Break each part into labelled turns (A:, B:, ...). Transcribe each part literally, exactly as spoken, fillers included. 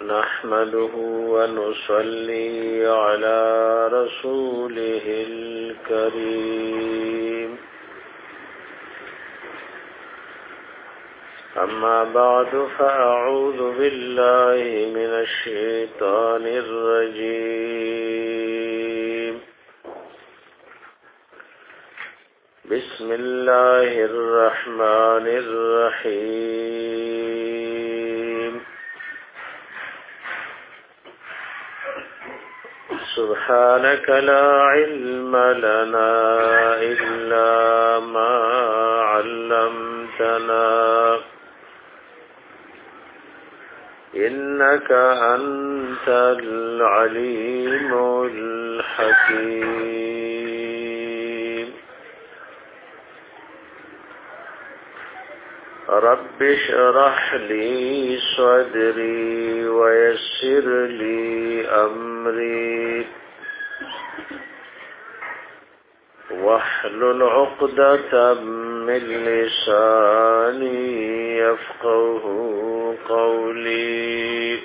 A: نحمده ونصلي على رسوله الكريم أما بعد فأعوذ بالله من الشيطان الرجيم بسم الله الرحمن الرحيم سبحانك لا علم لنا إلا ما علمتنا إنك أنت العليم الحكيم رب اشرح لي صدري ويسر لي أمري واحلل عقدة من لساني يفقه قولي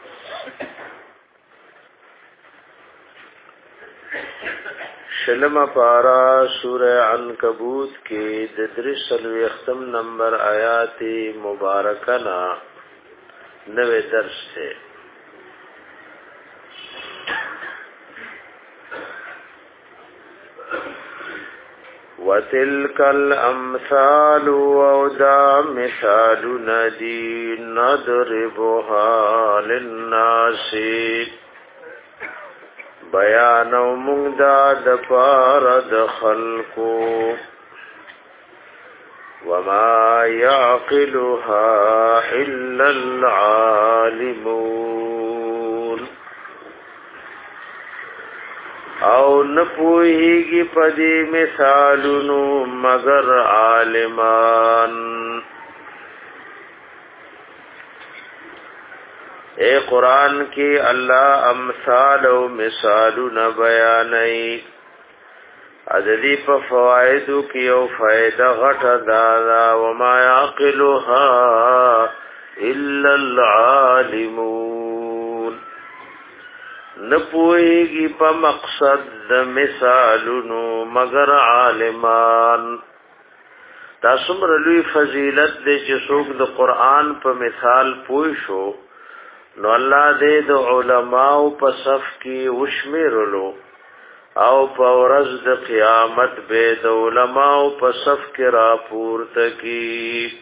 A: شلم پارا سورہ عنکبوت کے ددرس الوختم نمبر آیات مبارکنا نوے درس سے وَتِلْكَ الْأَمْثَالُ وَوْدَا مِثَالُ نَدِي نَضْرِبُهَا لِلنَّاسِ بیان و مغدا دپار دخلقو وما يعقلها إلا العالمون او نپوهیگی پدی مثالونو مگر عالمان اے قرآن کی اللہ امثال و مثالون بیانی عددی پا فوائدو کی او فائدہ غٹ دادا وما یعقلها الا العالمون نپوئیگی پا مقصد دا مثالونو مگر عالمان تا سمر لوی فضیلت دے چسوک دا قرآن پا مثال پوئشو نو الله دې د علماء په صف کې وشمیرلو او په ورځ د قیامت به د علماء په صف کې راپورته کی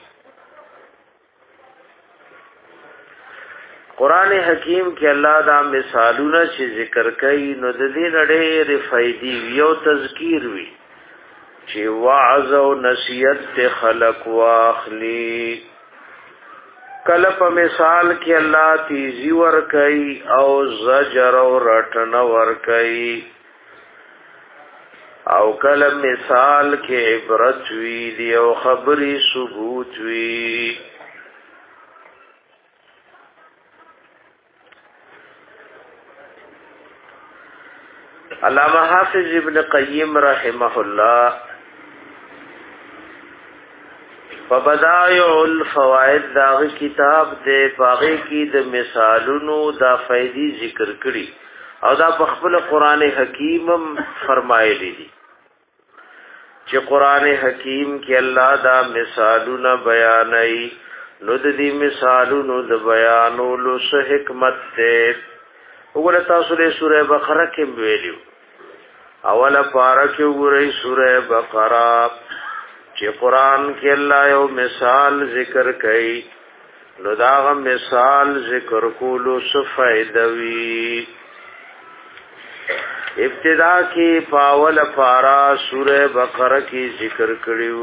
A: قران حکیم کې الله دا مثالونه چې ذکر کوي نو د دې نړۍ فائدې یو تذکیر وی چې وعظ او نصیحت ته خلق واخلي کله په مثال کې الله تیزی ور کوي او زجر او رټن ور کوي او کله مثال کې عبرت وی دی او خبري ثبوت وی علامہ حافظ ابن قیم رحمه الله فبدائع الفوائد داغ کتاب دے پاغی کی د مثالونو دا فائدی ذکر کړي او دا په خپل قران حکیم فرمایلی دي چې قران حکیم کې الله دا مثالونه بیانای نو د دې مثالونو د بیانولو څه حکمت ده وګوره تاسو له سوره بقره کې ویلو اوله پارا کې وګورئ سوره بقره چې قران کې الله یو مثال ذکر کړي نو دا مثال ذکر کولو څه فائدہ وی ابتدا کې پاول پارا سوره بقره کې ذکر کړیو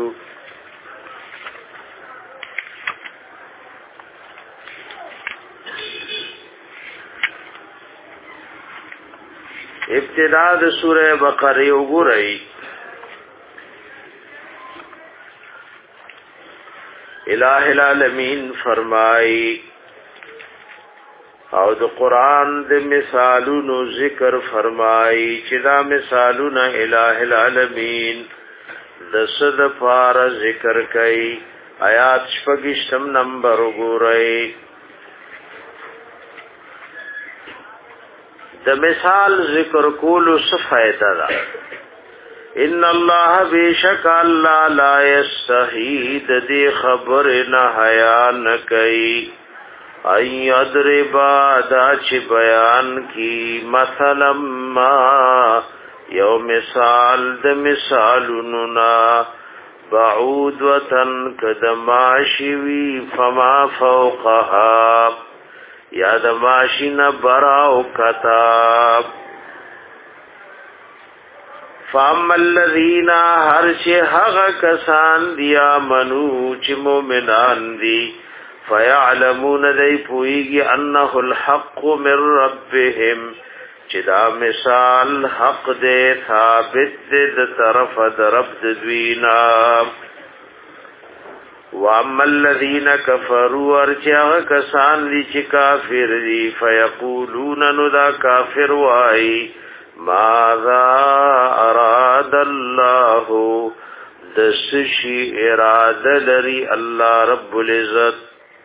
A: ابتدا د سوره بقره وګورئ الہ العالمین فرمائی او د قرآن د مثالونو ذکر فرمائی چې دا مثالونه الہ العالمین د صد پار ذکر کئی آیات شپگشتم نمبر گورئی د مثال ذکر کولو څه فائدہ ده ان الله بیشک الله لا یستحی د دې خبر نه حیا نه کوي ای ادربا دا چې بیان کی مثلا ما یو مثال د مثالونو نا بعود وطن کدماشوی فما فوقها یا دماشین براو کتاب فاما الذین هر چه حق کسان دیا منو چه مومنان دی فیعلمون دی پوئیگی انه الحق من ربهم چه دا مثال حق دے ثابت دے دا طرف دا رب دوینا واما الذین کفروا ارچه کسان دی چه کافر دی فیقولون نو دا کافر وائی ماذا اراد الله دسشی اراده لري الله رب العزت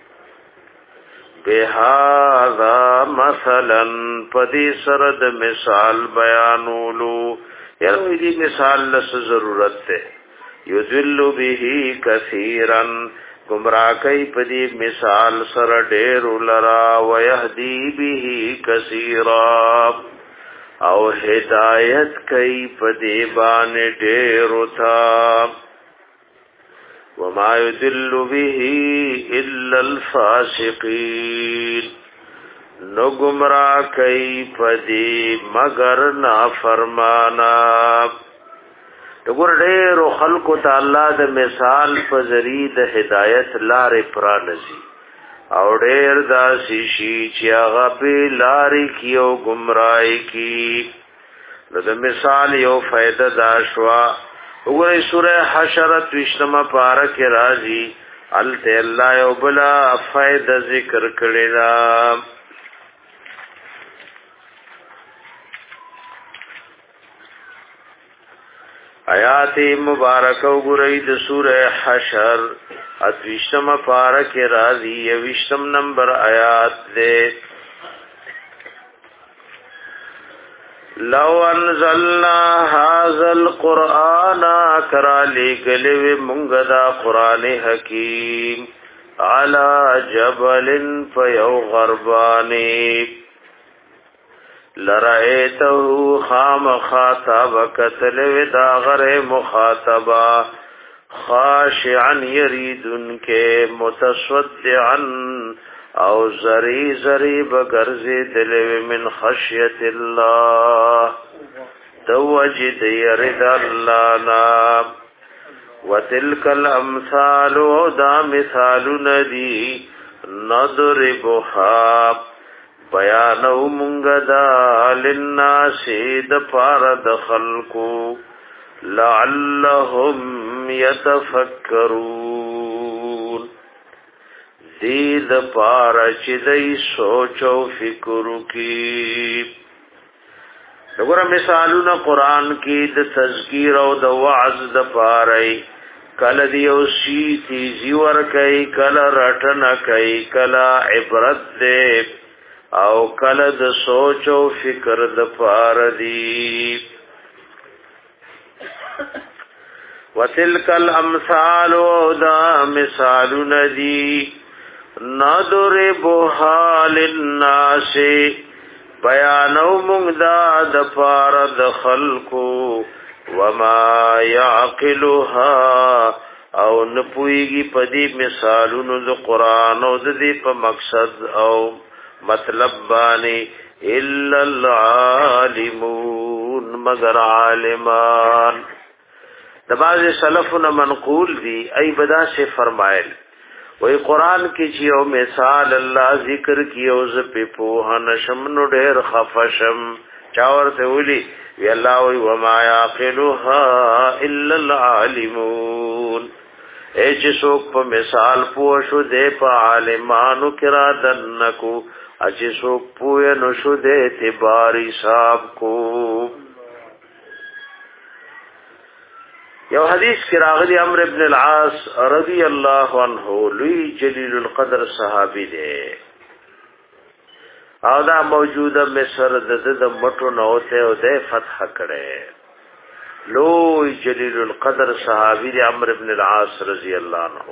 A: بهذا مثلا پدی سرد مثال بیانولو یعنی دی مثال لس ضرورت تے یذل به کثیرا گمراہ کئی پدی مثال سر ډیر لرا ویهدی به کثیرا او ہدایت کئی پدی بان ډیرو تا وما يدل به الا الفاسقین نو گمراہ کئی پدی مگر نافرمانا دغور ډیرو خلقو تعالی د مثال په ذریعہ د هدایت لارې پرانځي او ډیر داسې شي چې هغه په لارې کې او گمراهي کې د مثال یو فائدہ دا شوا وګورئ سوره حشر وشتمه پارا کې راځي الته الله یو بلا فائدہ ذکر کړی دا آیات مبارک وګورئ د سوره حشر اتوشتم پارک راضی یوشتم نمبر آیات دے لو انزلنا هذا القرآن کرالی گلو منگدا قرآن حکیم على جبل فیو غربانی لرائیتو خام خاطب کتلو داغر مخاطبہ خاشعا یریدن کے متصدعا او زری زری بگرزی دلو من خشیت اللہ دوجد یرد اللہ نام وتلک الامثال و دا مثال ندی نضربها بیانو منگدا للناس دپارد خلقو لعلهم يتفکرون دید پارا چی دی سوچ و فکر کی دگورا مثالون قرآن کی د تذکیر او د وعظ د پارائی کل دیو سی تیزی ورکی کل رٹن کئی کل عبرت دے او کل د سوچ و فکر د پار دی وتلک الامثال دا مثال ندی نضربها للناس بیانو مغدا د پار د خلقو وما يعقلها او نپویگی پدی مثالونو د قرآن او د دې په مقصد او مطلب بانی الا العالمون مگر عالمان د باز سلفنا منقول دی ای بدا سے فرمایل وی قرآن کی چیو مثال اللہ ذکر کیو ز په پوها نشم نو ډیر خفشم چاور ته ولي وی الله وی وما يعقلها الا العالمون اے چې څوک په مثال پوه شو دې په عالمانو کرا دنکو چې څوک پوه نو شو دې اعتبار حساب کو یو حدیث کی راغلی عمرو ابن العاص رضی اللہ عنہ لوی جلیل القدر صحابی دے او دا موجوده مصر د د مټو نوته او د فتح کړي لو جلیل القدر صحابی عمرو بن العاص رضی الله عنه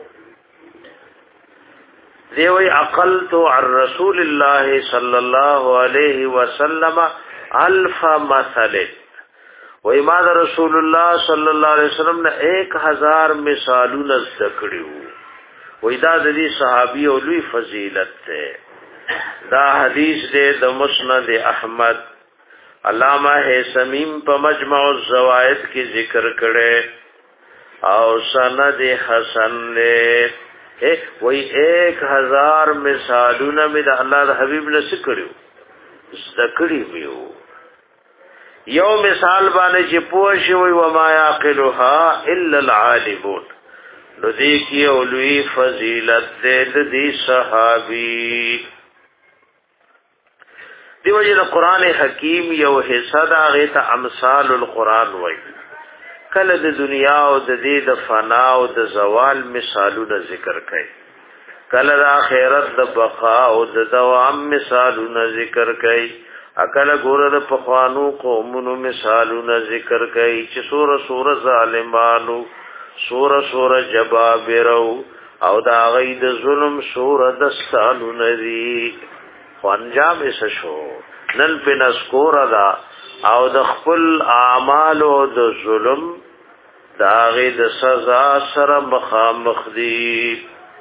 A: دی وی عقلت عن رسول الله صلی الله علیه وسلم الف مثل وی ما دا رسول الله صلی الله علیه وسلم نے ایک ہزار مثالونه ذکروا وی دا د دې صحابی او لوی فضیلت ته دا حدیث دې د مسند احمد علامہ حسمیم په مجمع الزوائد کې ذکر کړي او سند حسن له وی ایک ہزار مثالونه می د الله د حبیب نه سکړو ذکرې میو یو مثال باندې چې پوه شي وي و ما يعقلها الا العالمون نو دې کې اولوی فضیلت دې دې صحابي دیو جن قران حکیم یو حصہ دا غیت امثال القران وای کله د دنیا او د دې د فنا او د زوال مثالونه ذکر کړي کله د آخرت د بقا او د دوام مثالونه ذکر کړي اکل ګور د پخوانو قومونو مثالونه ذکر کړي چې سور سور ظالمانو سور سور جبابرو او دا غید ظلم سور دستانو ندی خوانجام ایسا شو نن پی نسکور دا او د خپل اعمال او د ظلم دا غید سزا سر مخامخ دی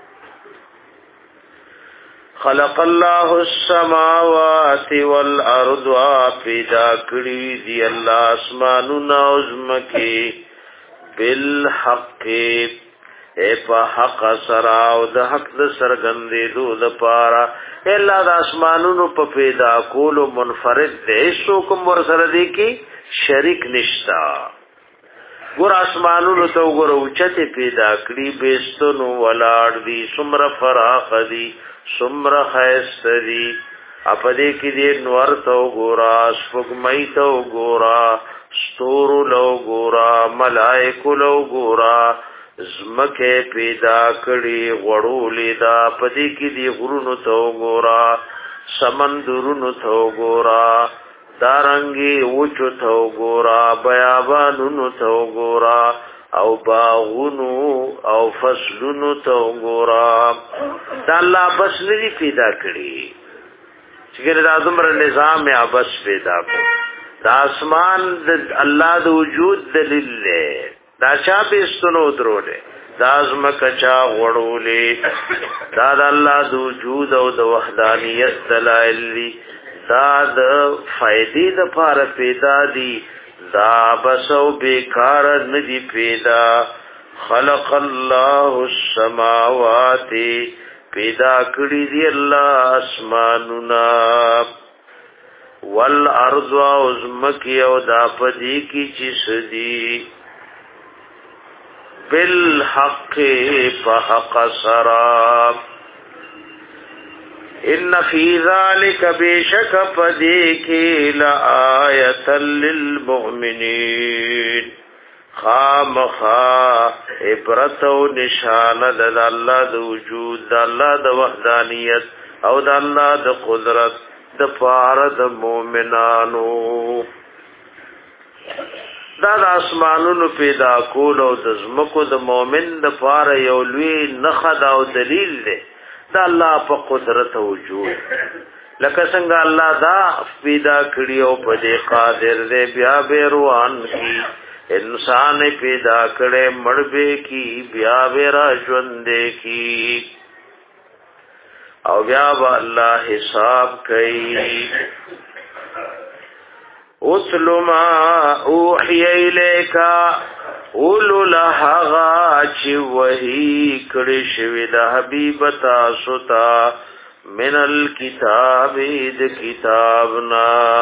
A: خلق الله السماوات والارض پیدا کړی دی الله اسمانونه او زمکه بالحق اے په حق سره او د حق د سرګندې دو د پاره الا د اسمانونو په پیدا کولو منفرد دی شو کوم ور سره دی کی شریک نشتا ګور اسمانونو ته ګور اوچته پیدا کړی بیستونو ولاړ دی سمر فراخ دی سمر خیستری اپدې کې دې نور تو ګورا سپګمای تو ګورا ستور لو ګورا ملائکه لو ګورا زمکه پیدا کړي غړولې دا پدې کې دې غرونو تو ګورا سمندرونو تو ګورا دارنګي اوچو تو ګورا بیابانونو تو ګورا او باغونو او فصلونو ته ګورا دا الله بس لري پیدا کړی چې دا زمره نظام یا بس پیدا کړ دا اسمان د الله د وجود دلیل له دا چا به ستنو درولې دا زمکه چا غړولې دا د الله د وجود او د وحدانیت دلایل دا د فائدې د لپاره پیدا دي دا بسو بیکار ندی پیدا خلق الله السماوات پیدا کړی دی الله اسماننا والارض وزمکی او دا پدی کی چسدی بالحق فحق سراب ان فی ذلک بیشک پدیک لآیت للمؤمنین خامخا عبرت و نشانه د الله د وجود د الله د وحدانیت او د الله د قدرت د پاره د مؤمنانو دا د اسمانونو پیدا کول او د زمکو د مؤمن د پاره یو لوی نخد او دلیل دی دا الله په قدرت او وجود لکه څنګه الله دا پیدا کړی او په دې قادر دی بیا به روان کی انسان پیدا کړي مړبه کی بیا به را ژوند کی او بیا به الله حساب کوي اتل ما اوحی الیکا اولو لحغا چی وحی کڑی شوی دا حبیب تاسو تا من الکتاب د کتابنا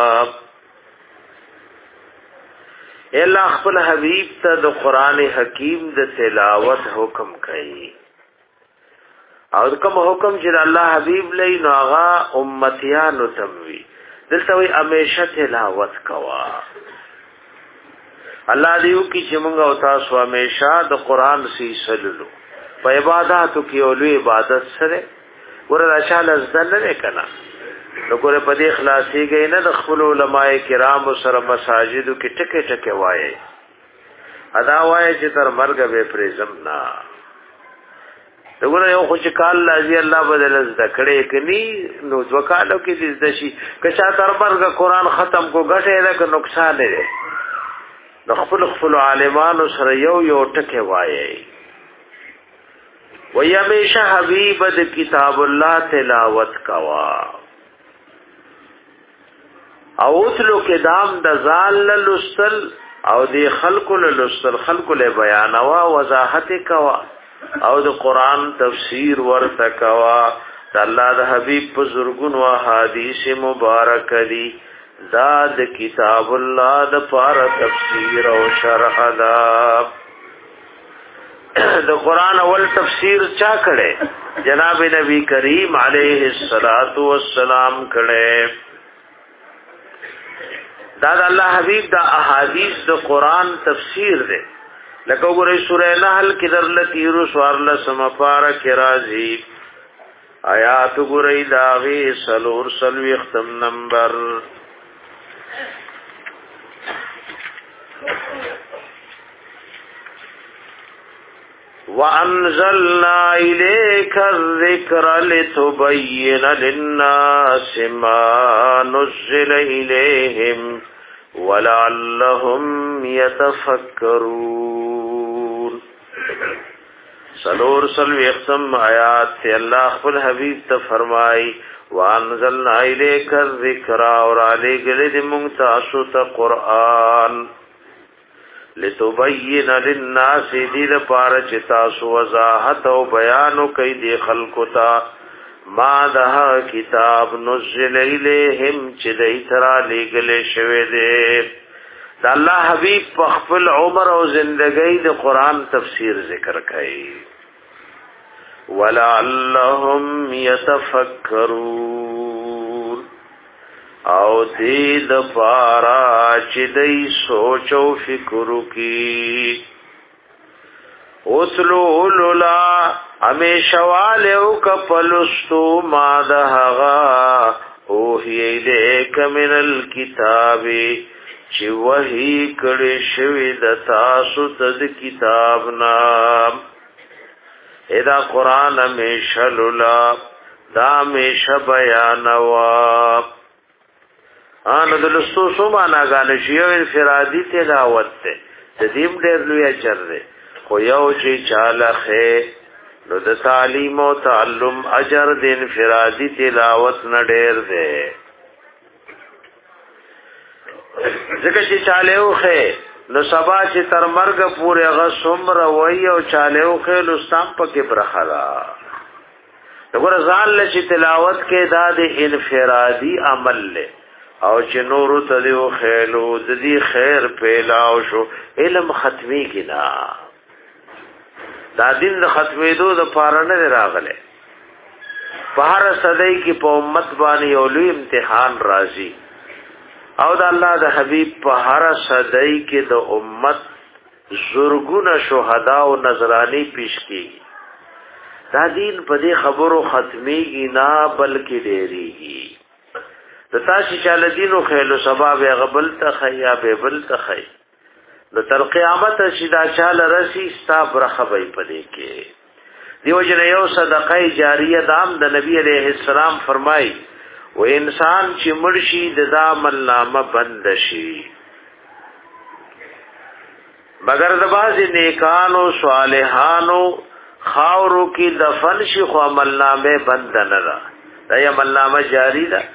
A: اللہ خپل حبیب تا د قرآن حکیم د تلاوت حکم کئی او کوم حکم چې الله حبیب لئی نو هغه امتیانو تموي دلته وی همیشه تلاوت کوا الله دیو کی چې موږ او تاسو همیشه د قران سی سللو په عبادتو کې اولو عبادت سره ورته شاله زدل نه کنا نو ګوره په دې خلاصي کې نه د خپل علماء کرام سره مساجدو کې ټکه ټکه وایي ادا وایي چې تر مرګ به پرېزم نه دغه یو خو چې کال لازم الله بدل زده کړي کني نو وکالو کې دې شي کچا تر مرګ قرآن ختم کو غټه ده که نقصان دی د خپل خپل عالمانو سره یو یو ټکه وایي و یمیشه حبیب د کتاب الله تلاوت کوا او اتلو کې دام د ځان لستل او دی خلق لستل خلق له بیان وا وضاحت کوا او د قران تفسیر ورته کوا د الله د حبیب په زرګون وا حدیث مبارک دی دا د کتاب الله د پار تفسیر او شرح دا د قران اول تفسیر چا کړي جناب نبی کریم علیه الصلاۃ والسلام کړي دا د الله حبیب د احادیث د قران تفسیر دی لکه وګورئ سورہ نحل کې درلتی رسوار لسم پارا کې راځي آیات وګورئ داغي سلور سلوي ختم نمبر وَأَنزَلْنَا إِلَيْكَ الذِّكْرَ لِتُبَيِّنَ لِلنَّاسِ مَا نُزِّلَ إِلَيْهِمْ وَلَعَلَّهُمْ يَتَفَكَّرُونَ سلور سلوی اختم آیات سے اللہ خپل حبیب تا فرمائی وَأَنزَلْنَا إِلَيْكَ الذِّكْرَ اور علی گلد منتاسو تا قرآن لتبین للناس دید پارچ تاسو وضاحت و بیانو کئی دی خلقو تا ما دہا کتاب نزل الیہم چی دی ترا لگل شوی دے دا اللہ حبیب پخپل عمر و زندگی دی قرآن تفسیر ذکر کئی وَلَعَلَّهُمْ يَتَفَكَّرُونَ او دید پارا چی دی سوچو فکرو کی اتلو لولا ہمیشوالیو کپلستو مادہغا اوہی ایلیک من الكتابی چی وحی کڑی شوی دتاسو تد کتاب نام ادا قرآن ہمیشہ لولا دا ہمیشہ بیانواب آن دلستو سو مانا گانا شیو انفرادی تلاوت تے تدیم دیر لویا چر دے خو یو چی چالخے نو د تعلیم و تعلم اجر د انفرادی تلاوت نه ډیر دے ځکه چې چالیو خې نو سبا چې تر مرګ پورې غ سمر وای او چالیو خې نو ستام پکې برخلا وګوره ځان لچ تلاوت کې دا د انفرادی عمل له او چې نورو تلیو خیلو د دې خیر پیلاو شو علم ختمي کینا دا دین د ختمېدو د پاره نه راغله په هر صدای کې په امت باندې یو لوی امتحان راځي او د الله د حبیب په هر صدای کې د امت زورګونه شهدا او نظرانی پیش کیږي دا دین په دې خبرو ختميږي نه بلکې ډېریږي د تاسو چاله دینو خېلو سبب غبل تخیا به بل تخی د تر قیامت شیدا چاله رسی ستا برخبای پدې کې دیو جن یو صدقه جاریه دام د نبی علیہ السلام فرمای و انسان چې مرشي د دامن نامه بند شي مگر د باز نیکانو صالحانو خاورو کې دفن شي خو عمل نامه بند نه را دا عمل نامه جاری ده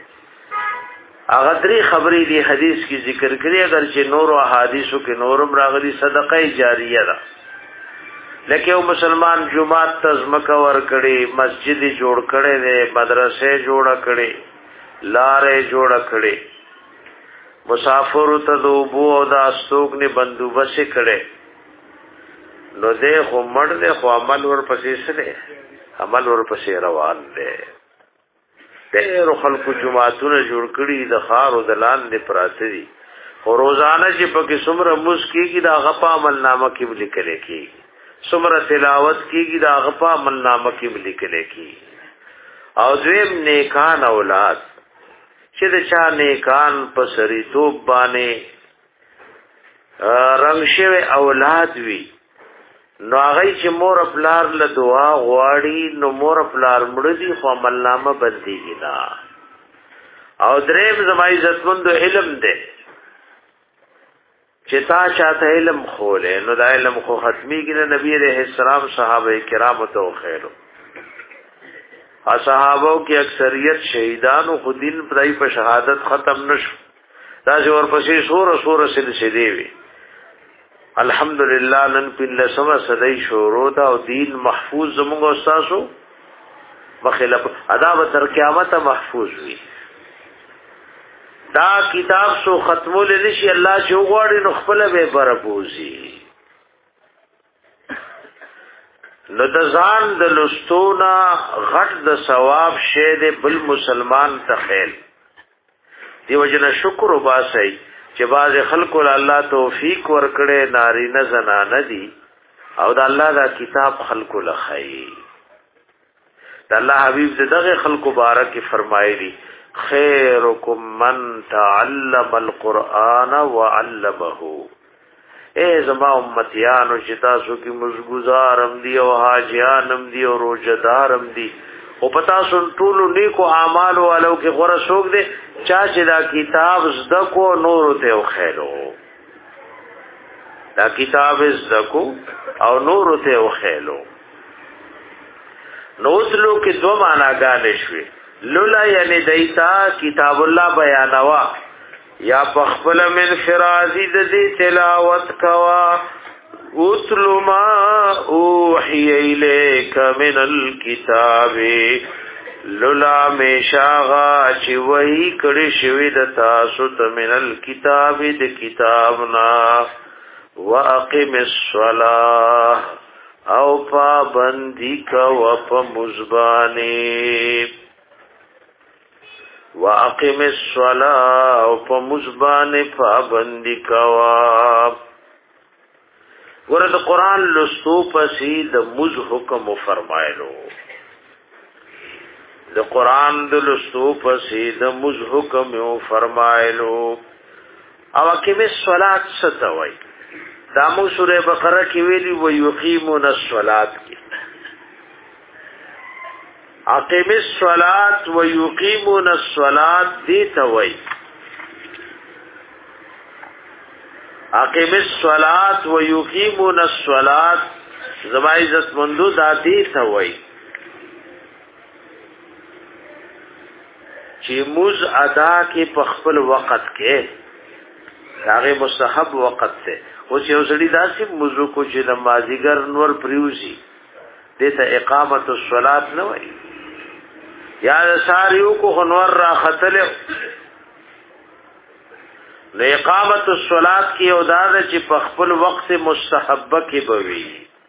A: اغدری خبری دی حدیث کی ذکر کری اگر چې نور و احادیثو کې نورم راغلی صدقه جاریه ده لکه یو مسلمان جمعات تزمکه ور کړي مسجد جوړ کړي نه مدرسې جوړ کړي لارې جوړ کړي مسافر ته دوبو او د استوګ نه بندوبس کړي نو دې خو مړ دې خو عمل ور پسې سره عمل ور پسې روان دي ډېر خلکو جمعهونه جوړ کړي د خار او د لاندې پراته دي او روزانه چې پکې څومره موس کېږي دا غپا عمل نامه کې لیکل کېږي څومره تلاوت کېږي دا غپا عمل نامه کې لیکل کېږي او دویم نیکان اولاد چې د چا نیکان په سری توپ باندې رنگ شوی اولاد وي نو هغه چې مور پلار له دعا غواړي نو مور پلار مړ دي خو عملنامه بدلېږي نه. او دریم زما عزتمند علم دی چې تا چاته علم خوله نو دا علم خو ختميږي نه. نبی عليه السلام صحابه کرام ته خیرو اصحابو کې اکثریت شهیدانو خو دین پرای په شهادت ختم نشو دا چې ورپسې سور سور سلسله وي. الحمدلله نن په لسمه صدای شروع دا او دین محفوظ زموږ استادو مخالف ادا به تر قیامت محفوظ وي. دا کتاب سو ختمول نشي الله چې وغواړي نو خپل به برپوزي. نو د ځان د لستونا غټ د ثواب شه د بل مسلمان ته خیر دی وجنه شکر وباسي چې باز خلکو الله توفیق ورکړي نارینه زنانه دي او د الله دا کتاب خلکو لخی. د الله حبیب دغه خلکو بارک فرمایلی خیرکم من تعلم القرآن وعلمه. اے زما امتیانو چې تاسو کې مزګزارم دي او حاجیانم دي او روزدارم دي او پتا سن ټول نیکو اعمال والو کې غره شوق دي چا چې دا کتاب زده کو نور ته خیرو دا کتاب زده کو او نور ته خیرو. نو تلو کې دو معناګانې شوي لولا یعنی دیتا کتاب الله بیانوا یا پخپل من فرازی د دې تلاوت کوا اتل ما اوحی الیک من الكتاب لولا میشاغا چې وਹੀ کړي شوی د تاسو ته من الكتاب د کتابنا واقم الصلاه او پابندی کوا په مزبانی واقم الصلاه او په مزبان پابندی کوا. ورته قران لستو پسې د مز حکم فرمایلو د قران د لستو پسې د مز حکم فرمایلو. او اقم الصلاه ستوي دا مو سوره بقره کې ویلي و یقیمون الصلاه کې اقم الصلاة و یقیمون الصلاة دیتا وی اقم الصلاة و یقیمون الصلاة زما عزت مندو دا دیتا وی چی موز ادا کی پخپل وقت کے داغی مستحب وقت تے او چی اوزڑی دا سی موزو کو چی نمازیگر نور پریوزی دیتا اقامت الصلاة نوی یا ساریو کو خنور را خطلو نو اقامت الصلاة کی او دادا چی پخپل وقت مستحبه کی بوی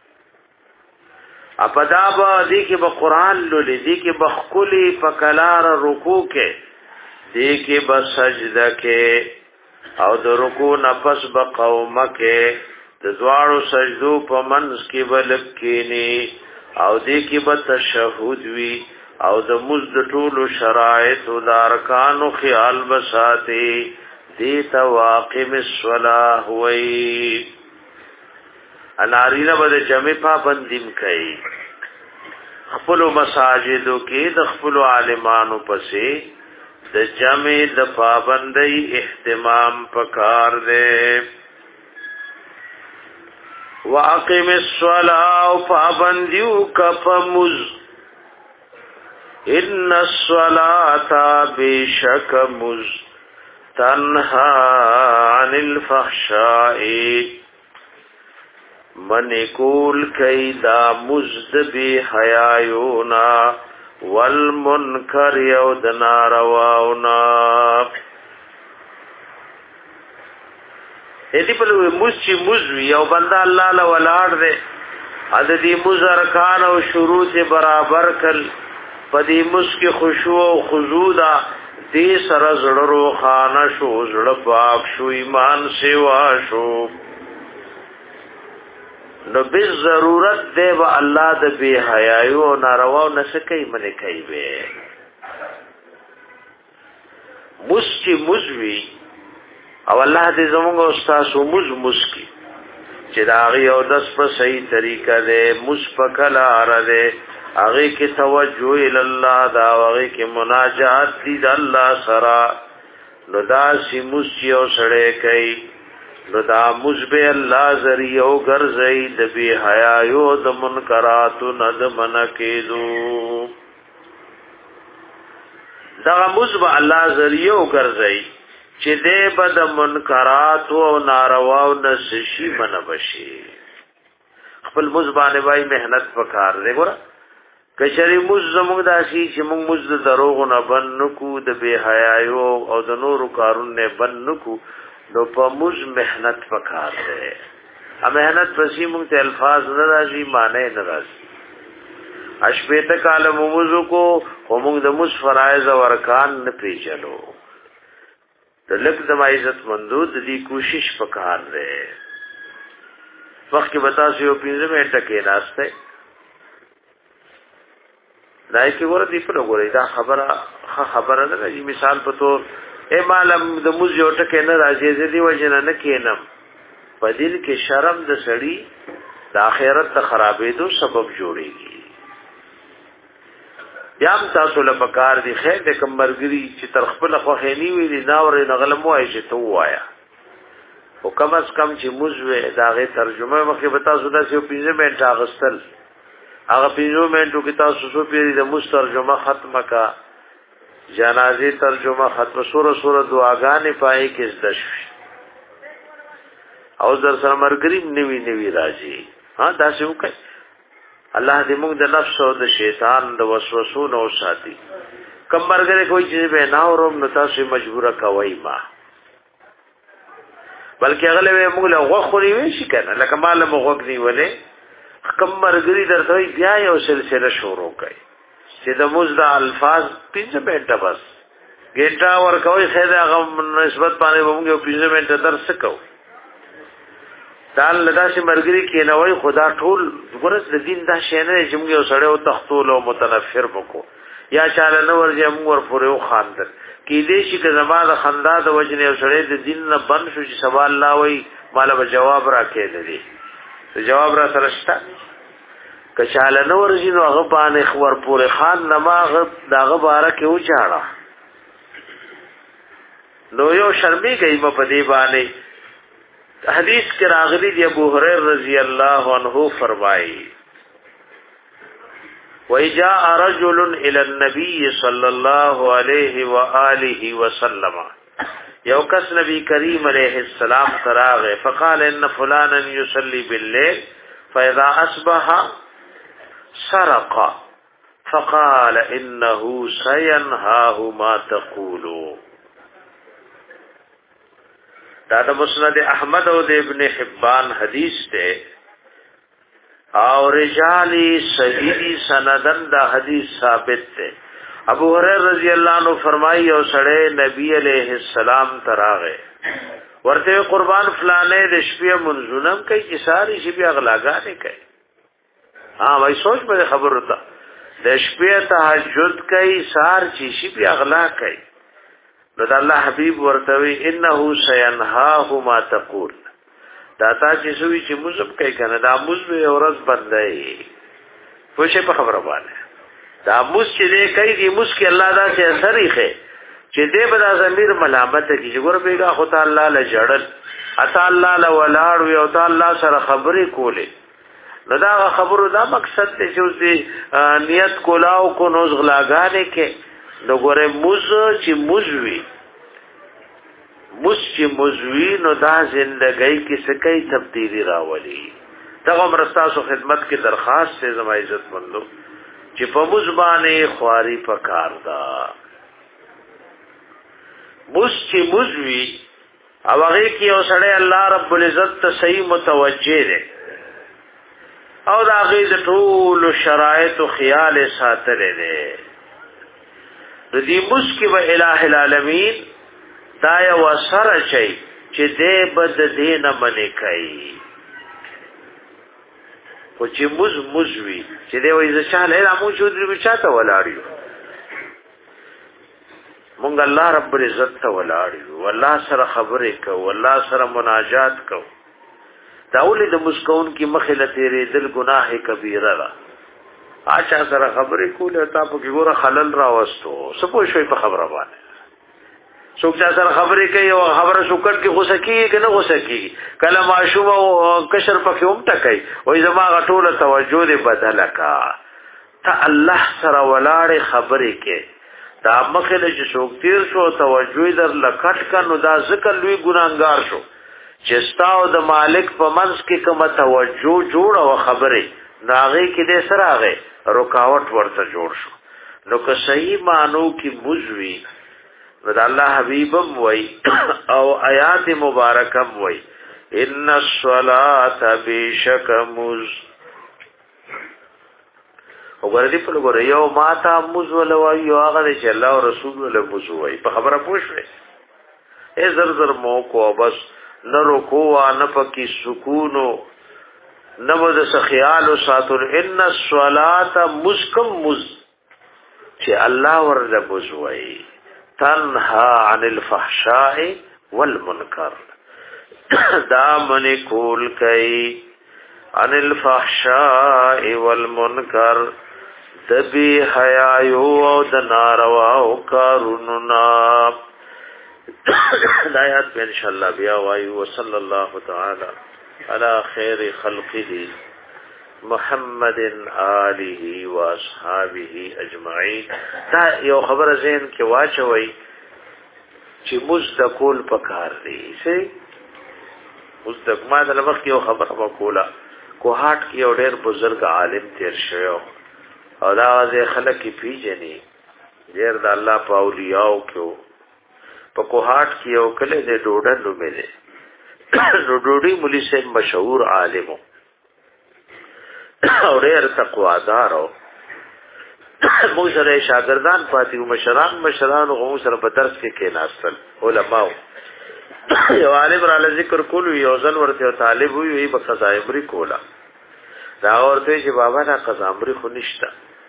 A: اپدا با دی کی با قرآن لولی دی کی بخکلی پکلار رکو کے دی کی با سجده کے او د رکو نفس با قومه کے د دوارو سجدو پا منز کی بلکینی او دی کی با تشهد وی او د مزد ټولو شرایط او د ارکانو خیال بساتی دیتا واقم الصلاة وی انارینا بده جمع پابندیم کئی خپلو مساجدو کې د خپلو عالمانو پسې د جمع د پابندۍ اهتمام پکار دے. واقم الصلاة او پابندیو کپمز ان الصلاة بشک مز تنها عن الفحشاء من کول کئی دا مزد بی حیایونا والمنکر یودنا رواونا. ایدی پلوی مز چی مزوی یو بندہ اللہ لولاڑ دے عددی مز ارکان و شروط برابر کل پدی مز کی خشوع و خضودا دی سر زڑرو خانه شو زڑ پاک شو ایمان سوا شو نو بی ضرورت دے با اللہ دا بی حیایو نارواو نسکی منی کئی بے مز چې مزوي او الله دې زموږ استاد مز مز کی چې دا غي او داس په صحیح طریقه دې مز په کلا اره دې هغه کې توجه ال الله دا هغه کې مناجات دې د الله سره نو دا سی مز چې او سره کوي نو دا مز به الله ذریعہ او ګرځي د بی حیا یو د منکرات ند من کېدو دا مز به الله ذریعہ او ګرځي چې دې بد منکرات او ناروا او نشي من بشي خپل مز باندې وای مهنت وکړ دې ګور کچری مز زموږ داسي چې موږ مز دروغ نه بنکو د بی حیا یو او د نور کارونه بنکو نو په مز مهنت وکړ دې ا مهنت پسې موږ ته الفاظ نه راځي معنی نه راځي اشبه ته کال موضوع کو همغه د مس فرایض او ارکان نه پیژلو د لک د عزت مندود دی کوشش وکړ دې وخت کې بتا سو پینځه منټه کې راسته دای کې ور دي په وګورئ دا خبره خبره نه دی مثال په تور اے معلم د موږ یو ټکه نه راځي دې وجنه نه کینم په دل کې شرم د سړی د آخرت ته خرابېدو سبب جوړيږي یام تاسو له پکار دي خیر د کمرګری چې تر خپل خوخېنی ویلي ناور نغلم وای چې تو وایا او کم از کم چې موزوي داغه ترجمه مخې به تاسو د سیو پینځه منټه اغستل هغه پینځه منټو کې تاسو سو پیری د مسترجمه ختمه کا جنازه ترجمه ختم سوره سوره دعاګانې پای کې زدش او در سره مرګري نیوی نیوی راځي ها دا څه وکړي الله دې موږ د نفس او د شیطان د وسوسو نو ساتي کم مرګره کوئی چیز به نه اوروم نو تاسو مجبوره کوي ما بلکې هغه له موږ له غوخوري وی شي کنه لکه مال مغوګ دی ولې کم مرګري درته بیا یو سلسله شروع کړي چې د موږ د الفاظ پنځه منټه بس ګټا ور کوي خیر هغه نسبت باندې موږ یو پنځه منټه درس کوو دال لدا شي مرګري کې نه وای خدا ټول ورځ د دین دا شی نه چې موږ یو سړی او تختول او متنفر وکړو یا چاله نو ورځي موږ ور پورې و خاندل کې دې شي چې زما د خندا د وجنه یو سړی د دین نه بند شو چې سوال الله وای مال به جواب راکې دې جواب را سره شته که چاله نو ورځي نو هغه باندې خبر پورې خان نماغه داغه بارکه و چاړه نو یو شرمې گئی په دې باندې حدیث کے راغلی دی ابو هريره رضی اللہ عنہ فرمائی وَإِجَاءَ رَجُلٌ إِلَى النَّبِيِّ صَلَّى اللَّهُ عَلَيْهِ وَآلِهِ وَسَلَّمَ یو کس نبی کریم علیہ السلام تراغه فقال ان فلانا يصلي بالليل فاذا اصبح سرق فقال انه سينهاه ما تقولوا دا د مسند احمد او د ابن حبان حدیث ته او رجال صحیح سندن دا حدیث ثابت ته ابو هريره رضی اللہ عنہ فرمایي او سړی نبی علیہ السلام تراغه ورته قربان فلانه د شپې منځونم کوي چې ساری شپې اغلاګانې کوي ها وای سوچ په خبر وتا د شپې تهجد کوي سار چې شپې اغلا کوي نو د الله حبيب ورته وی انه سينهاه ما تقول دا تا چې سوي چې مزب کوي کنه دا مزب اورز بندای پوښې په خبره باندې دا مز چې دې کوي دې مز کې الله دا چې اثر یې چې دې بدا ضمیر ملامت کې جوړ بیګا خدای الله له جړل اتا الله له ولاړ وي او تا الله سره خبرې کولې نو دا خبرو دا مقصد ته چې نیت کولاو کو نوز غلاګانې کې نو ګوره موز چې موزوي موز چې موزوي نو دا زندګۍ کې سکه تبدیلی راولي دا مرستاسو خدمت کې درخواست سے زما عزت مندو چې په موز باندې خواري پکار دا موز چې موزوي او هغه کې اوسړه الله رب العزت ته صحیح متوجه دی او دا هغه د ټول شرایط او خیال ساتل دی د دې مسکی و الٰه العالمین دا یو سره چي چې دې بد دین منې کوي او چې مز مزوي چې دې وایي چې له موجود لري چاته ولاړیو مونږ الله رب العزت ته ولاړ یو، والله سره خبرې کو، والله سره مناجات کو. دا ولې د مسکون کی مخله تیرې دل گناه کبیره را اچھا سره خبرې کوله تا په ګوره خلل راوستو سپو شوي په خبره باندې څوک چې سره خبرې کوي او خبره شوکټ کې غوسه کیږي کنه غوسه کیږي کله معشوم او کشر پکې هم ټکای وای زما غټوله توجه دې بدله کا ته الله سره ولاړې خبرې کې دا مخله چې څوک تیر شو توجه در لکټ کنو دا ذکر لوی ګناګار شو چې ستاو د مالک په منځ کې کوم توجه جوړ او خبرې ناغه کې دې سره هغه رکاوټ ورته جوړ شو. نو که صحیح مانو کې مزوي نو الله حبيبم وای او آیات مبارکم وای ان الصلاه بشک مز وګورئ په لګورې یو ماته مز ول وای یو هغه چې الله او رسول له مز وای په خبره پوښوي ای زر زر مو کو بس نه رکوع نه پکې سکونو نه مد خیال او ساتل ان الصلاه مسکم مز چې الله ورله مز وای تنها عن الفحشاء والمنکر دا من کول کئی عن الفحشاء والمنکر دبی حیایو او دنارواو کاروننا دایات میں انشاءاللہ بیا وایو وصلی اللہ تعالی علی خیر خلقه محمد آله و اصحابه اجمعین. دا یو خبر ذهن کې واچوي چې مزدکول پکار دی سي مزدک ما د وخت یو خبر وکولا کوهات کې یو ډېر بزرګ عالم تیر شوی او دا غزه خلک پیژني ډېر د الله په اولیاء کې په کوهات کې یو کله د ډوډن نومې ده ډوډۍ مولوی صاحب مشهور عالم او ډېر تقوادار او مو سره شاګردان پاتې مشران مشران غو سره په درس کې کېناستل علماء یو عالم را ذکر کول یو ځل ورته طالب وي په قضایمري کولا دا ورته چې بابا دا قضایمري خو نشته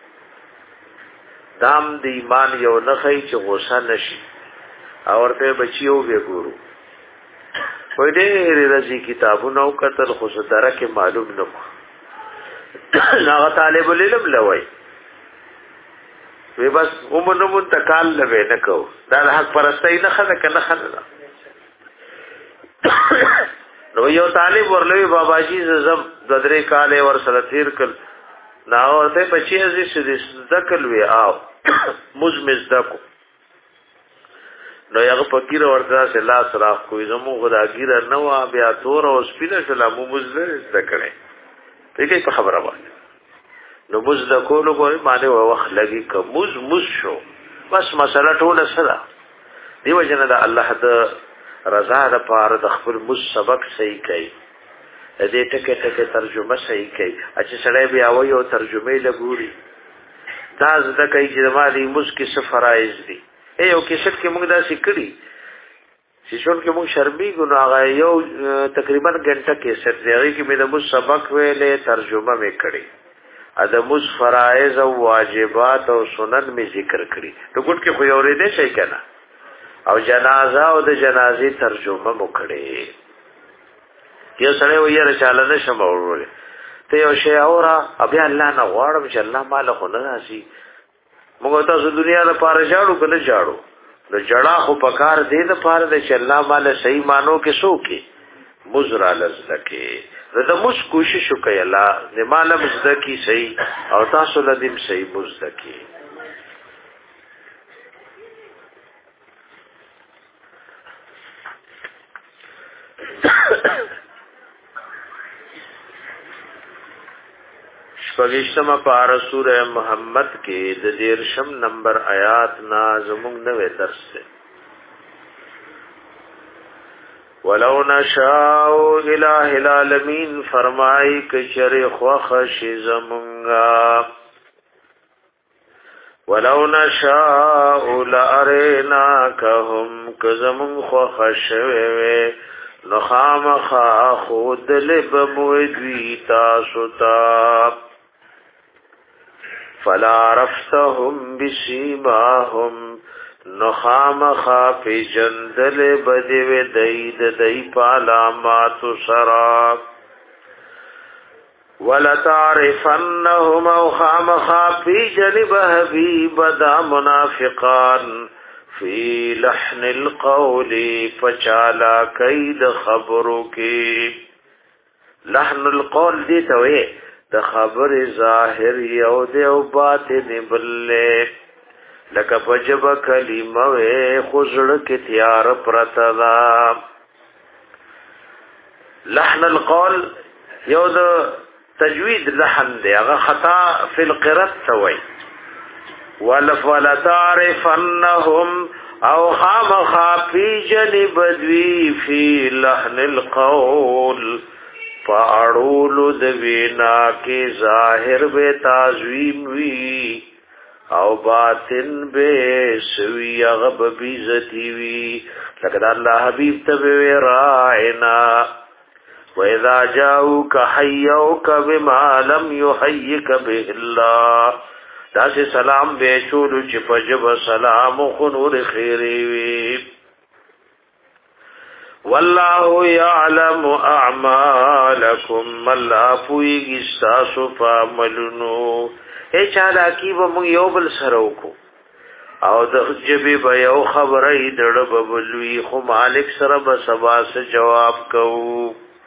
A: دام د ایمان یو نه خی چې غوسه نشي او ورته بچیو به ګورو وای دې رضی کتابونو کتل خو سره کې معلوم نه ناغه طالب العلم لوي وی بس ومنو منتقال لوي نه کو دا حق پرستای نه خنه کنه خنه نو یو طالب ورلوي بابا جی زم ددرې کاله ور سره تیر کل نا ورته بچی عزیز دې ذکر وی او مزمز دکو نو یو فقیر ورته الله سراخ کوی زمو خداګیر نو بیا تور او سپینه سلامو مزل ذکرې دغه په خبره وایي نو مز د کولو کوی معنی وخت لګي ک مز مز شو بس مسله ټوله سره دیو جن د الله د رضا د پاره د خپل مز سبق صحیح کوي دې ټکه ټکه ترجمه صحیح کوي چې سړی بیا وایي او ترجمه لګوري دا زده کوي چې مالي مز کې څه فرایض دي یو کې شک کې موږ دا سکړي چې شون کې موږ شرمي ګناه یو تقریبا غنټه کې ست دی کې مې د مو سبق ویلې ترجمه مې کړې ا د مو فرایض او واجبات او سنن مې ذکر کړې نو ګټ کې خو اورې دې شي کنه او جنازه او د جنازې ترجمه مو کړې یو سره وایي رچاله نشم اورول ته یو شی اورا بیا الله نه غواړم چې الله مال خو نه راسي موږ تاسو دنیا لپاره جاړو کنه جاړو د جړه خو پکار دې د پاره د چلا مال صحیح مانو کې سو کې مزرا لزدکه زه مش کوشش وکي الله دې مال مزدکی صحیح او تاسو لدیم صحیح مزدکی پگشتما پارا سورہ محمد کے دیرشم نمبر آیات نازمونگ نوے درس سے ولو نشاء الہ العالمین فرمائی کچر خوخش زمونگا ولو نشاء لاریناکہم کزمونگ خوخش ویوے نخام خا خود لب مویدوی تاسوتاب فلا رفتهم بسیماهم نخامخا فی جندل بدو دید دی پالامات سرا ولتعرفنهم او خامخا فی جنب حبیب دا منافقان فی لحن القول فچالا کید خبرو کی لحن القول دی توی د خبر ظاهر یو دی او باطن بلې لکه پجب کلمه وې خوزړه کې تیار پرتلا لحن القول یو د تجوید لحن دی هغه خطا فی القرات توي ولف ولا تعرفنهم او خام خافی جنب دوی فی لحن القول فاړولو د وینا کې ظاهر به تعظیم وی او باطن به سوی غب بیزتی وی لکه الله حبیب ته راعنا واذا جاءوك حيوك بما لم يحيك به الله داسې سلام به چولو چې پجب سلام خو نور خیری وی والله يعلم اعمالكم الله پويږي تاسو په عملونو اے چا دا کی به موږ یو بل سره وکړو او د جبې به یو خبره دړه ببلوي خو مالک سره به سبا سره جواب کوو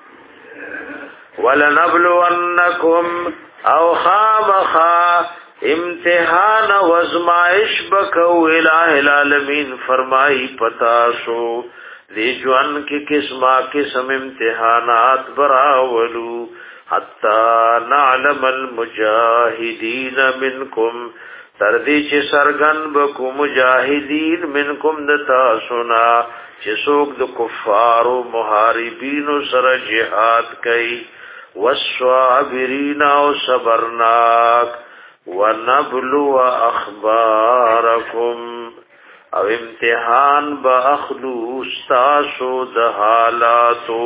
A: ولنبلونکم او خامخا امتحان وزمائش بکو الہ العالمین فرمائی پتاسو دی جوان کی قسمہ قسم امتحانات براولو حتی نعلم المجاہدین منکم تردی چی سرگن بکو مجاہدین منکم دتا سنا چی سوک د کفار و محاربین سر جہاد کئی والصابرین و صبرناک ونبلو اخبارکم او امتحان با اخلو استاسو دحالاتو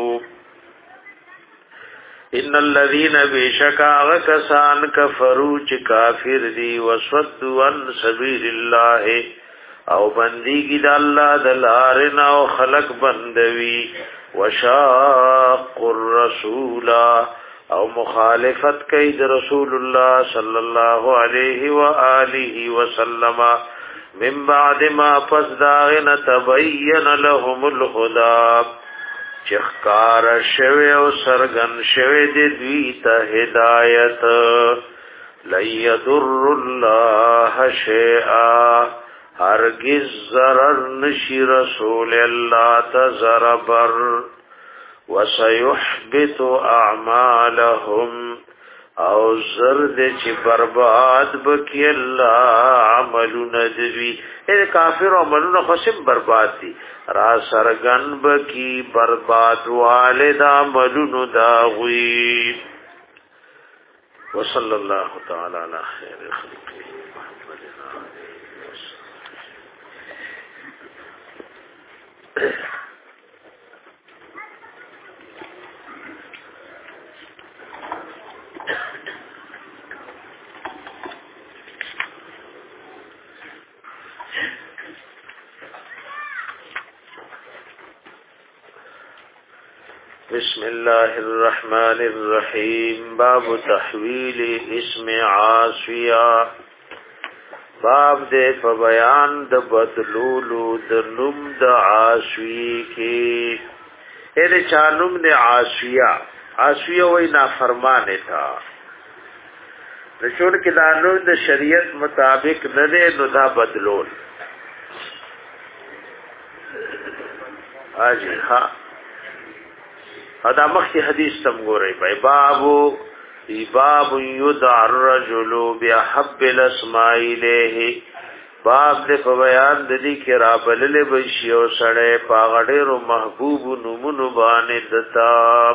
A: ان الذين بشکا غکسان کفرو چی کافر دی وصدو عن سبیل اللہ او بندگی د الله د لارنا او خلق بندوي وشاق الرسول او مخالفت کوي د رسول الله صلی الله علیه و آله وسلم من بعد ما فزداغن تبین لهم الهدى چخکار شوی او سرگن شوی دی دوی تا هدایت لیدر اللہ شیئا هرگز ضرر نشی رسول اللہ تزربر وسيحبط اعمالهم او زرد چی برباد بکی اللہ عملون دوی این کافر عملون خسم برباد دی را سرگن بکی برباد والد عملون داغوی وصلی اللہ تعالی علی خیر خلقی بسم الله الرحمن الرحيم باب تحويل اسم عاصية باب دې په بیان د بدلولو د نوم د عاصي کې اې د چانوم د عاصية عاصية وای نافرمانه تا د شور کې د نور د شریعت مطابق نه ده نو دا بدلول اجي ها ادا مخی حدیث تم گو رہی بھائی بابو باب یدع الرجل بحب الاسماء الیہ باب دے په بیان د دې کې را بلل بشي او سړی پاغړې محبوب نومونو باندې دتا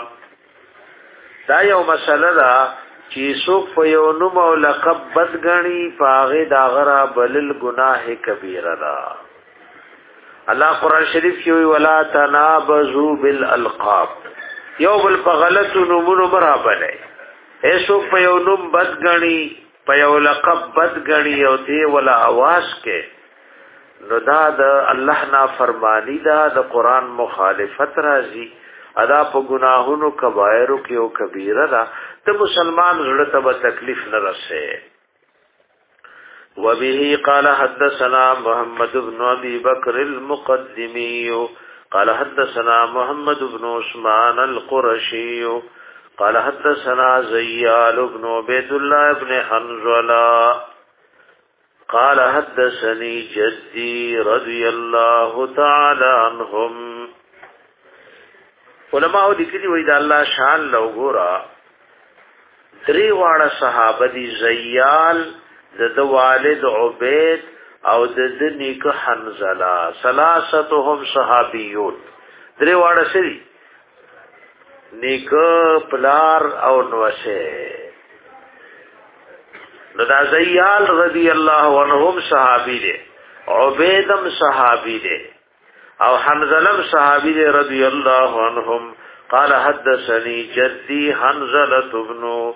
A: دا یو مسله ده چې څوک په یو نوم او لقب بدګنی پاغې دا غرا بلل گناه کبیره ده الله قران شریف کې وی ولا تنابزوا بالالقاب یو بل په غلط نومونو برابر دی ایسو په یو نوم بدګنی په یو لقب بدګنی او دی ولا आवाज کې نو دا د الله نافرمانی دا د قران مخالفت راځي ادا په گناهونو کبائر کې او کبیره دا ته مسلمان زړه ته تکلیف نه رسې. وبه قال حدثنا محمد بن ابي بكر المقدمي قال حدثنا محمد بن عثمان القرشي قال حدثنا زيال بن عبيد الله بن حنظلة قال حدثني جدي رضي الله تعالى عنهم. علماء لیکلي وي دا الله شان لو ګورا درې واړه صحابه دي زيال د د والد عبید او د د نیک حنظله ثلاثتهم صحابيون درې واړه سری نیک پلار او نوشه. نو دا زیال رضی الله عنهم صحابی دے عبیدم صحابی دے او حنظلم صحابی دے رضی اللہ عنهم. قال حدثني جدی حنظلة بن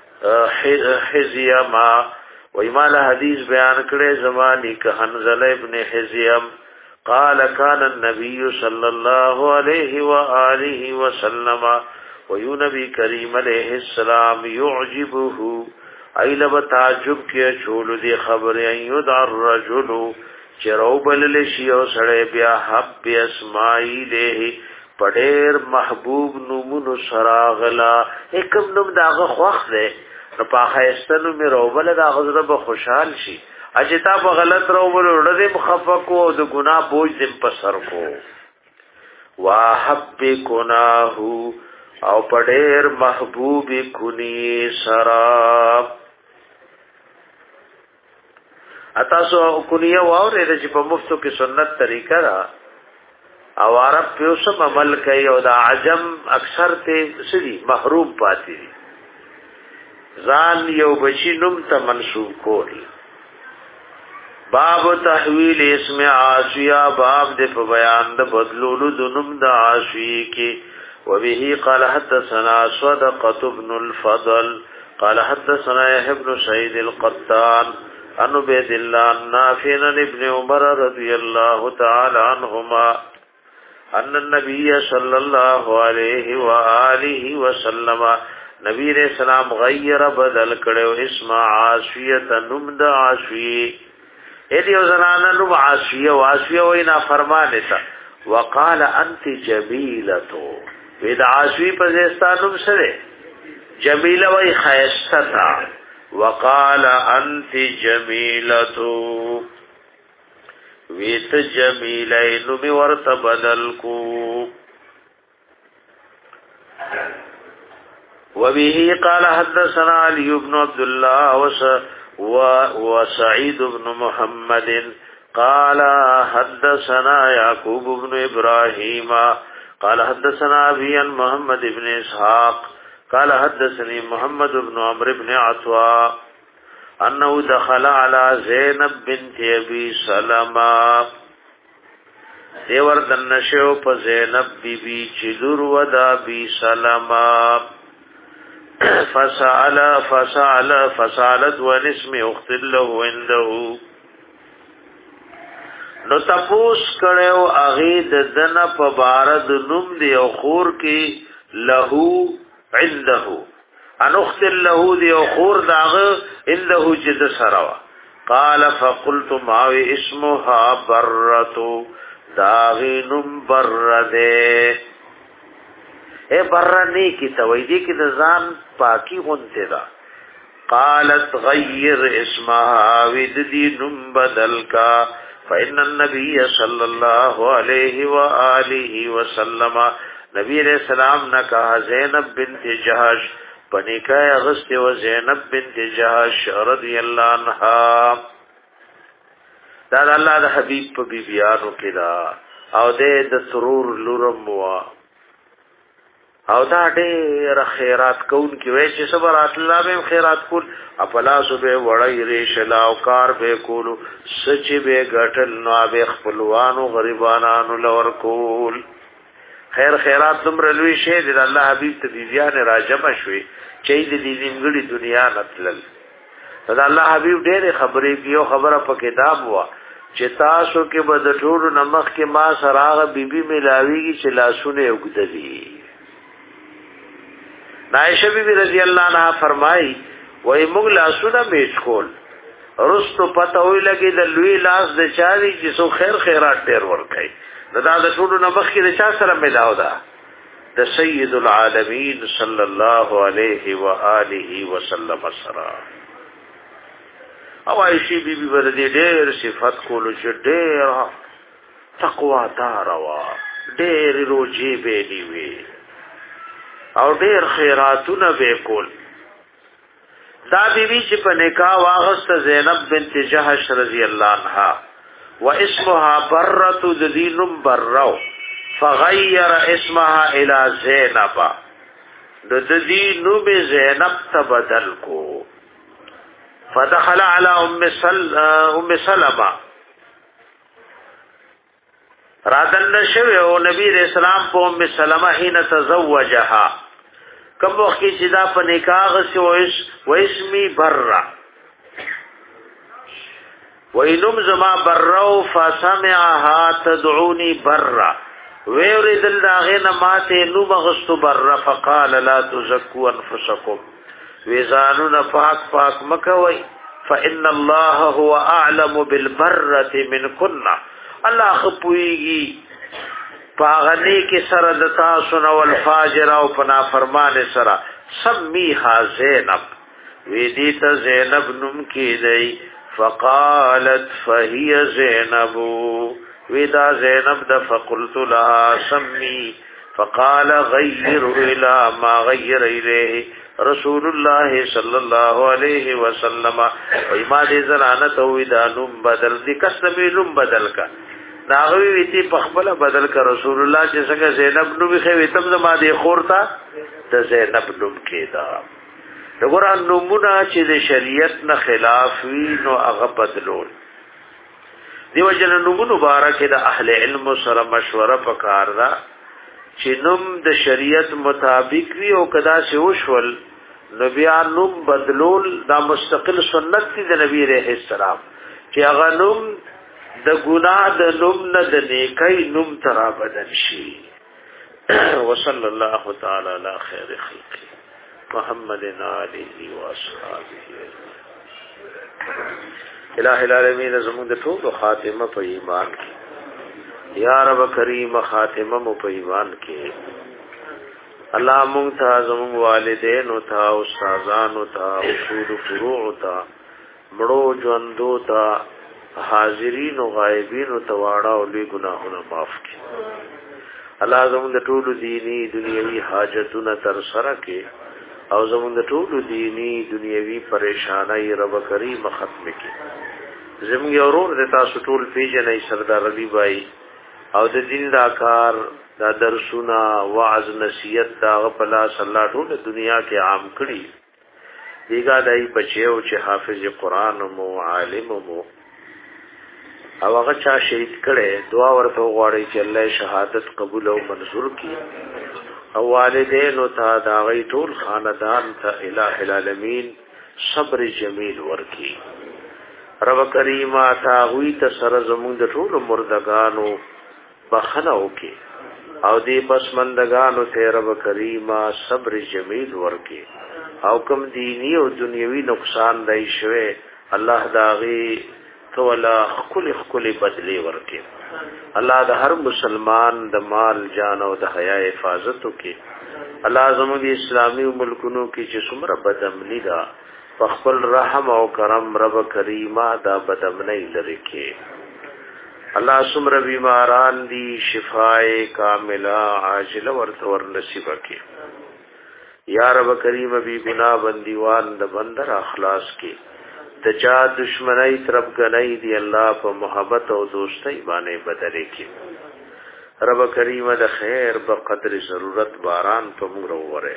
A: حزیما ویمال حدیث بیان کرے زمانی که حنظلہ ابن حزیم قال كان النبي صلى الله عليه وآله وسلم ويو نبی کریم علیہ السلام يعجبه ایلب تعجب کیا چولو دی خبر ایود الرجل چرو بللشی او سڑے بیا حب اسمائی لے پڑیر محبوب نمون سراغلا ایکم نم داغ خوخ دے نو پاخیستنو می روبل داغ زرب خوشحال شی اجتا با غلط روبل اردم خفکو او دو گناہ بوج دم پسر کو واحب کناہو او پڑیر محبوب کنی سراب اتاسو کنیه واورې د چې په مفتو کې سنت طریقه را او عرب په اوسم عمل کوي او د عجم اکثر ته سړي محروم پاتې دي ځان یو بچی نوم ته منسوب کوي. باب تحویل اسم عاصیہ باب د په بیان د بدلولو د نوم د عاصی کې. وبه قال حدثنا صدقة بن الفضل قال حدثنا يحيى بن سعيد القطان عن عبيد الله نافع عن ابن عمر رضي الله تعالى عنهما ان النبي صلى الله عليه واله وسلم نبی علیہ السلام غیر بدل کړو اسم عاصیه نوم د عاصی اې دیو زنانه نوم عاصیه واسیه وینا فرمانه تا وقال انت جمیلتو وید عاصی په زستانوم سره جمیله وای خیسته تا وقال انت جمیلتو ویت جمیلین می ورت بدل کو. وبه قال حدثنا علي بن عبد الله وسعيد بن محمد قال حدثنا يعقوب بن ابراهيم قال حدثنا ابي عن محمد بن اسحاق قال حدثني محمد بن عمرو بن عطاء انه دخل على زينب بنت ابي سلمة دیور دنشو په زینب بی بی چلور ودا بی سلمة فسأل فسأل فسألت ونسم اخت له عنده نو تپوس کړو اغه د دن په بارد نوم دی او خور کې له عنده ان اخت له دی او خور داغه عنده جد سروا. قال فقلت ما اسمها برتو داغی نوم برده اے برنی کی تویدی کی دزان پاکی غنتے دا. قالت غیر اسمها وددی نم بدل کا فإن النبي صلى الله عليه وآله وسلم نبی علیہ السلام نے کہا زینب بنت جہش پنکای اغسط و زینب بنت جہش رضی اللہ عنہ دا اللہ دا حبیب پا بی بیانو کدا او دے دا سرور لورم وا او دا ډېر خیرات کون کی وای چې صبر الله به خیرات کول اپلا صبح وړی ریش لا او کار به کولو سچ به غټل نو به خپلوانو غریبانو لور کول خیر خیرات تم رلوی شه د الله حبیب ته بیان راجم شوي چې د دې نیمګړي دنیا نتلل دا الله حبیب ډېر خبرې کیو خبره په کتاب وا چې تاسو کې به د ټولو نمخ کې ما سراغه بیبي ملاویږي چې لاسونه وګدلي. عائشہ بیبی رضی الله عنها فرمایي وای موږ لاسونه میچ کول رستو پته وی لګي د لوی لاس د چاري چې سو خیر خیرات ډیر ورکړي. دا د ټولو نمخ کې د چا سره ملاو ده د سید العالمین صلی الله علیه و آله وسلم سره. او عائشہ بیبی ورته ډېر صفات کولو چې ډېر تقوا دار وا ډېر روزي به نیوي او ډېر خیراتونه به کول. دا بیبی چې په نکاح واغست زینب بنت جحش رضی الله عنها و اسمها برۃ ذینم برو فغیر اسمها الى زینب د ذی نوم زینب تبدل کو. فدخل على ام سل ام سلمہ رادن شوی او نبی رسول الله په ام سلمہ حين تزوجها کم وخت چې دا په نکاح غسویس و اسمی برا وینم زما برو فسمعها تدعوني برا ويريد الداغه ماته نو مغست برا فقال لا تزكوا انفسكم وزانون پاک پاک مکوي فإن الله هو أعلم بالبرة منكن. الله خپويږي پاغنی کې سره د تاسو نو الفاجر او پنا فرمان سره سميها زینب وی دي ته زینب نوم کې دی. فقالت فهي زینب وی دا زینب د فقلت لها سمي فقال غير الى ما غير اليه رسول الله صلی الله علیه وسلم. ایما دې زنانه ته دا نوم بدل دي کسبې نوم بدل کا ناغوی ویتی پخبل بدل کا رسول الله چې څنګه زینب نوم خې ویتم زما دې خورتا د زینب نوم کې دا. وګوره نومونه چې د شریعت نه خلاف وي نو هغه بدلول. دیو جن نومونو مبارک د اهل علم سره مشوره پکار دا چې نوم د شریعت مطابق وي او کدا سی وشول نو بیا نوم بدلول دا مستقل سنت دی د نبی رحمه السلام چې هغه نوم د ګناه د نوم نه د نیکي نوم ترا بدل شي. وصلی الله تعالی علی خیر خلق محمد علیه و اصحابہ. الہ العالمین زموږ د ټول خاتمه په ایمان کې یا رب کریم خاتمه مو په ایمان کې. الله مونږ ته زموږ والدین او ته استادان او ته اصول فروع او ته مړو ژوندو ته حاضرین او غایبین او ته واړه او لوی ګناهونه معاف کړي. الله زموږ د ټول دینی دنیوي حاجتونه تر سره کړي او زموږ د ټول دینی دنیوي پریشانای رب کریم ختم کړي. زموږ اورور د تاسو ټول پیژنې سردار علي بھائی او د دین دا کار دا درسونه وعظ نصیحت دا غپلا صلی الله ټول دنیا کې عام کړي. دیګا دای بچیو چې حافظ قرآن مو عالم مو او هغه چا شهید کړي دعا ورته غواړي چې الله شهادت قبول او منظور کړي. او والدین او تا دا غي ټول خاندان ته الٰه العالمین صبر جمیل ورکړي. رب کریم تا غوی ته سره زموږ د ټول مردگانو بخنه وکي او دې پسمندگانو ته رب کریمه صبر جمیل ورکي او کوم دینی او دنیوي نقصان دای شوه الله داغي تولا خل خل بدلی ورکي. الله د هر مسلمان د مال جان او د حیا حفاظت وکي. الله زموږ اسلامي ملکونو کې چې څومره بدامنی ده خپل رحم او کرم رب کریمه دا بدامنی لري کې. الله سمر بیماران دی شفای کاملہ عاجل ورته ور نصیب کی. یا رب کریم بی گناہ بندیوان د بندر اخلاص کی. د چا دشمنی طرف غنی دی الله په محبت او دوستی باندې بدلې کی. رب کریم د خیر په قدر ضرورت باران په موږ وره.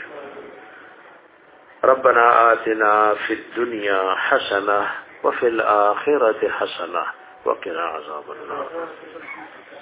A: ربنا آتنا فی الدنیا حسنه وفي الآخرة حسنه وقنا عذاب النار.